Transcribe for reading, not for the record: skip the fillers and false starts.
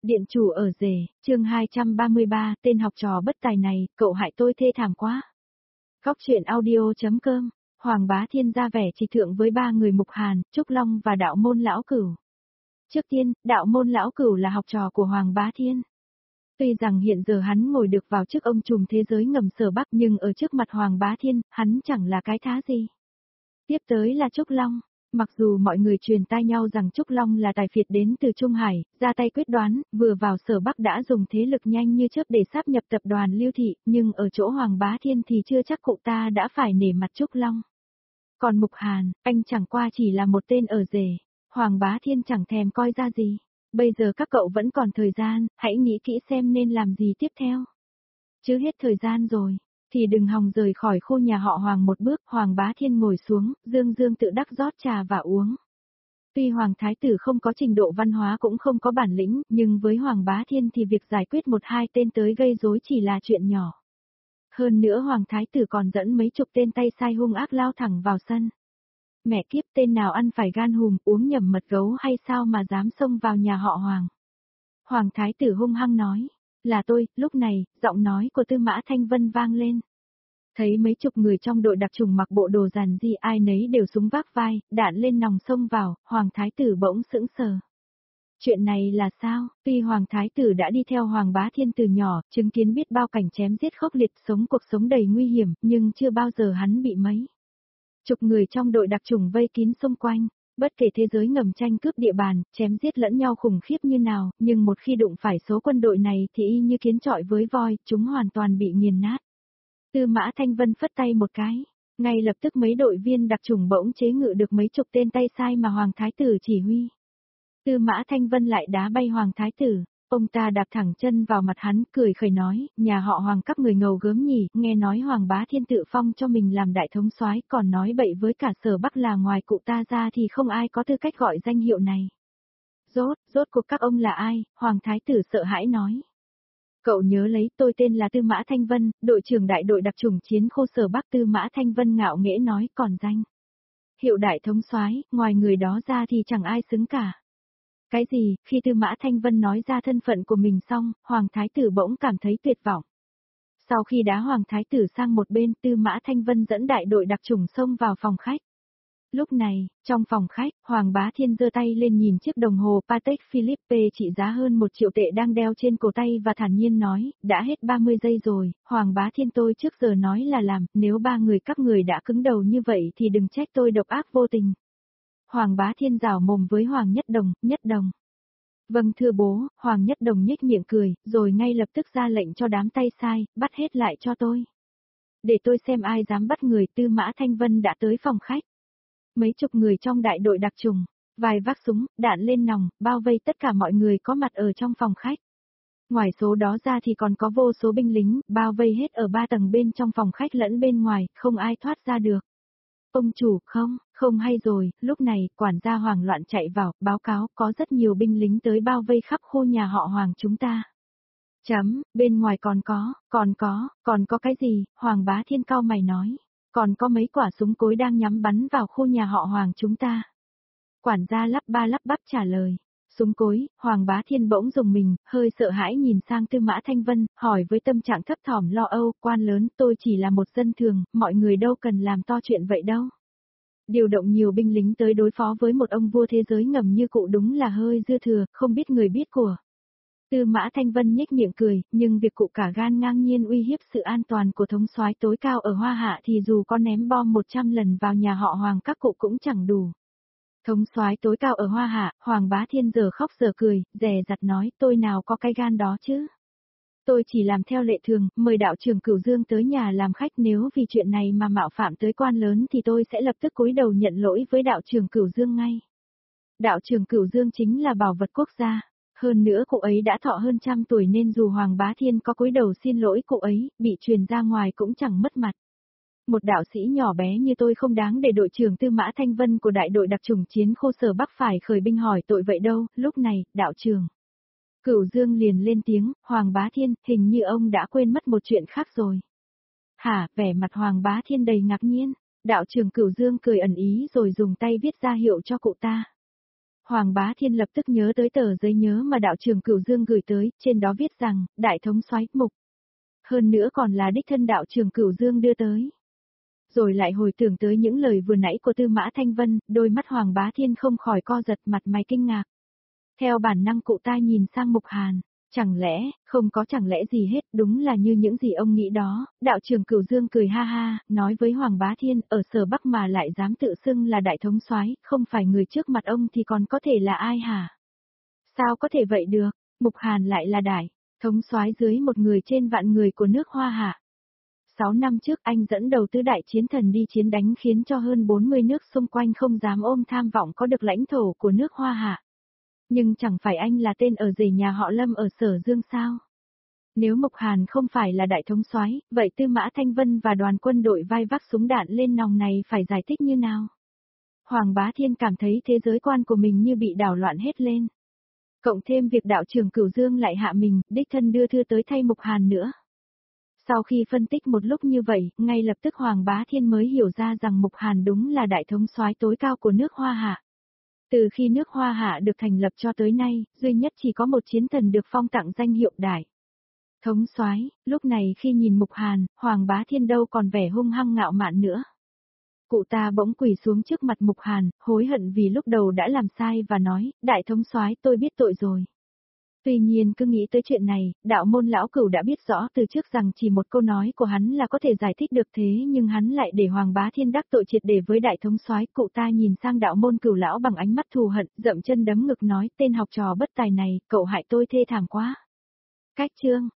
Điện chủ ở rể, chương 233, tên học trò bất tài này, cậu hại tôi thê thảm quá. Góc truyện audio.com, Hoàng Bá Thiên ra vẻ trì thượng với ba người Mục Hàn, Trúc Long và đạo môn lão cửu. Trước tiên, đạo môn lão cửu là học trò của Hoàng Bá Thiên. Tuy rằng hiện giờ hắn ngồi được vào trước ông trùm thế giới ngầm Sở Bắc nhưng ở trước mặt Hoàng Bá Thiên, hắn chẳng là cái thá gì. Tiếp tới là Trúc Long. Mặc dù mọi người truyền tai nhau rằng Trúc Long là tài phiệt đến từ Trung Hải, ra tay quyết đoán, vừa vào Sở Bắc đã dùng thế lực nhanh như chớp để sáp nhập tập đoàn Lưu Thị, nhưng ở chỗ Hoàng Bá Thiên thì chưa chắc cụ ta đã phải nể mặt Trúc Long. Còn Mục Hàn, anh chẳng qua chỉ là một tên ở rể, Hoàng Bá Thiên chẳng thèm coi ra gì. Bây giờ các cậu vẫn còn thời gian, hãy nghĩ kỹ xem nên làm gì tiếp theo. Chứ hết thời gian rồi. Thì đừng hòng rời khỏi khu nhà họ Hoàng một bước. Hoàng Bá Thiên ngồi xuống, dương dương tự đắc rót trà và uống. Tuy Hoàng Thái Tử không có trình độ văn hóa cũng không có bản lĩnh, nhưng với Hoàng Bá Thiên thì việc giải quyết một hai tên tới gây rối chỉ là chuyện nhỏ. Hơn nữa Hoàng Thái Tử còn dẫn mấy chục tên tay sai hung ác lao thẳng vào sân. Mẹ kiếp, tên nào ăn phải gan hùm uống nhầm mật gấu hay sao mà dám xông vào nhà họ Hoàng. Hoàng Thái Tử hung hăng nói. Là tôi. Lúc này, giọng nói của Tư Mã Thanh Vân vang lên. Thấy mấy chục người trong đội đặc trùng mặc bộ đồ giản dị, ai nấy đều súng vác vai, đạn lên nòng xông vào, Hoàng Thái Tử bỗng sững sờ. Chuyện này là sao? Tuy Hoàng Thái Tử đã đi theo Hoàng Bá Thiên từ nhỏ, chứng kiến biết bao cảnh chém giết khốc liệt, sống cuộc sống đầy nguy hiểm, nhưng chưa bao giờ hắn bị mấy chục người trong đội đặc trùng vây kín xung quanh. Bất kể thế giới ngầm tranh cướp địa bàn, chém giết lẫn nhau khủng khiếp như nào, nhưng một khi đụng phải số quân đội này thì y như kiến chọi với voi, chúng hoàn toàn bị nghiền nát. Tư Mã Thanh Vân phất tay một cái, ngay lập tức mấy đội viên đặc chủng bỗng chế ngự được mấy chục tên tay sai mà Hoàng Thái Tử chỉ huy. Tư Mã Thanh Vân lại đá bay Hoàng Thái Tử, ông ta đạp thẳng chân vào mặt hắn, cười khẩy nói, nhà họ Hoàng các người ngầu gớm nhỉ, nghe nói Hoàng Bá Thiên tự phong cho mình làm đại thống soái, còn nói bậy với cả Sở Bắc là ngoài cụ ta ra thì không ai có tư cách gọi danh hiệu này. Rốt cuộc các ông là ai? Hoàng Thái Tử sợ hãi nói. Cậu nhớ lấy, tôi tên là Tư Mã Thanh Vân, đội trưởng đại đội đặc chủng chiến khu Sở Bắc. Tư Mã Thanh Vân ngạo nghễ nói, còn danh hiệu đại thống soái, ngoài người đó ra thì chẳng ai xứng cả. Cái gì? Khi Tư Mã Thanh Vân nói ra thân phận của mình xong, Hoàng Thái Tử bỗng cảm thấy tuyệt vọng. Sau khi đá Hoàng Thái Tử sang một bên, Tư Mã Thanh Vân dẫn đại đội đặc chủng xông vào phòng khách. Lúc này, trong phòng khách, Hoàng Bá Thiên giơ tay lên nhìn chiếc đồng hồ Patek Philippe trị giá hơn 1 triệu tệ đang đeo trên cổ tay và thản nhiên nói, đã hết 30 giây rồi. Hoàng Bá Thiên, tôi trước giờ nói là làm, nếu ba người các người đã cứng đầu như vậy thì đừng trách tôi độc ác vô tình. Hoàng Bá Thiên giảo mồm với Hoàng Nhất Đồng. Vâng thưa bố. Hoàng Nhất Đồng nhếch miệng cười, rồi ngay lập tức ra lệnh cho đám tay sai, bắt hết lại cho tôi. Để tôi xem ai dám bắt người. Tư Mã Thanh Vân đã tới phòng khách. Mấy chục người trong đại đội đặc trùng, vài vác súng, đạn lên nòng, bao vây tất cả mọi người có mặt ở trong phòng khách. Ngoài số đó ra thì còn có vô số binh lính, bao vây hết ở 3 tầng bên trong phòng khách lẫn bên ngoài, không ai thoát ra được. Ông chủ, không hay rồi. Lúc này, quản gia hoảng loạn chạy vào, báo cáo, có rất nhiều binh lính tới bao vây khắp khu nhà họ Hoàng chúng ta. Bên ngoài còn có cái gì? Hoàng Bá Thiên cau mày nói. Còn có mấy quả súng cối đang nhắm bắn vào khu nhà họ Hoàng chúng ta. Quản gia lắp ba lắp bắp trả lời. Súng cối. Hoàng Bá Thiên bỗng rùng mình, hơi sợ hãi nhìn sang Tư Mã Thanh Vân, hỏi với tâm trạng thấp thỏm lo âu, quan lớn, tôi chỉ là một dân thường, mọi người đâu cần làm to chuyện vậy đâu. Điều động nhiều binh lính tới đối phó với một ông vua thế giới ngầm như cụ đúng là hơi dư thừa, không biết người biết của. Tư Mã Thanh Vân nhếch miệng cười, nhưng việc cụ cả gan ngang nhiên uy hiếp sự an toàn của thống soái tối cao ở Hoa Hạ thì dù có ném bom 100 lần vào nhà họ Hoàng các cụ cũng chẳng đủ. Thống soái tối cao ở Hoa Hạ, Hoàng Bá Thiên giờ khóc giờ cười, dè dặt nói, tôi nào có cái gan đó chứ. Tôi chỉ làm theo lệ thường, mời đạo trưởng Cửu Dương tới nhà làm khách, nếu vì chuyện này mà mạo phạm tới quan lớn thì tôi sẽ lập tức cúi đầu nhận lỗi với đạo trưởng Cửu Dương ngay. Đạo trưởng Cửu Dương chính là bảo vật quốc gia. Hơn nữa cụ ấy đã thọ hơn 100 tuổi nên dù Hoàng Bá Thiên có cúi đầu xin lỗi cụ ấy, bị truyền ra ngoài cũng chẳng mất mặt. Một đạo sĩ nhỏ bé như tôi không đáng để đội trưởng Tư Mã Thanh Vân của đại đội đặc chủng chiến khu Sở Bắc phải khởi binh hỏi tội vậy đâu. Lúc này, đạo trưởng Cửu Dương liền lên tiếng, Hoàng Bá Thiên, hình như ông đã quên mất một chuyện khác rồi. Hả? Vẻ mặt Hoàng Bá Thiên đầy ngạc nhiên. Đạo trưởng Cửu Dương cười ẩn ý rồi dùng tay viết ra hiệu cho cụ ta. Hoàng Bá Thiên lập tức nhớ tới tờ giấy nhớ mà đạo trưởng Cửu Dương gửi tới, trên đó viết rằng, đại thống soái Mục. Hơn nữa còn là đích thân đạo trưởng Cửu Dương đưa tới. Rồi lại hồi tưởng tới những lời vừa nãy của Tư Mã Thanh Vân, đôi mắt Hoàng Bá Thiên không khỏi co giật, mặt mày kinh ngạc. Theo bản năng cụ ta nhìn sang Mục Hàn, chẳng lẽ, không có chẳng lẽ gì hết, đúng là như những gì ông nghĩ đó, đạo trưởng Cửu Dương cười ha ha, nói với Hoàng Bá Thiên, ở Sở Bắc mà lại dám tự xưng là đại thống soái, không phải người trước mặt ông thì còn có thể là ai hả? Sao có thể vậy được, Mục Hàn lại là đại thống soái dưới một người trên vạn người của nước Hoa Hạ. 6 năm trước anh dẫn đầu tứ đại chiến thần đi chiến đánh khiến cho hơn 40 nước xung quanh không dám ôm tham vọng có được lãnh thổ của nước Hoa Hạ. Nhưng chẳng phải anh là tên ở rể nhà họ Lâm ở Sở Dương sao? Nếu Mục Hàn không phải là đại thống soái, vậy Tư Mã Thanh Vân và đoàn quân đội vai vác súng đạn lên nòng này phải giải thích như nào? Hoàng Bá Thiên cảm thấy thế giới quan của mình như bị đảo loạn hết lên. Cộng thêm việc đạo trưởng Cửu Dương lại hạ mình, đích thân đưa thư tới thay Mục Hàn nữa. Sau khi phân tích một lúc như vậy, ngay lập tức Hoàng Bá Thiên mới hiểu ra rằng Mục Hàn đúng là đại thống soái tối cao của nước Hoa Hạ. Từ khi nước Hoa Hạ được thành lập cho tới nay, duy nhất chỉ có một chiến thần được phong tặng danh hiệu đại thống soái. Lúc này khi nhìn Mục Hàn, Hoàng Bá Thiên đâu còn vẻ hung hăng ngạo mạn nữa. Cụ ta bỗng quỳ xuống trước mặt Mục Hàn, hối hận vì lúc đầu đã làm sai và nói, đại thống soái tôi biết tội rồi. Tuy nhiên cứ nghĩ tới chuyện này, đạo môn lão Cửu đã biết rõ từ trước rằng chỉ một câu nói của hắn là có thể giải thích được, thế nhưng hắn lại để Hoàng Bá Thiên đắc tội triệt để với đại thống soái. Cụ ta nhìn sang đạo môn Cửu lão bằng ánh mắt thù hận, dậm chân đấm ngực nói, tên học trò bất tài này, cậu hại tôi thê thảm quá. Cách chương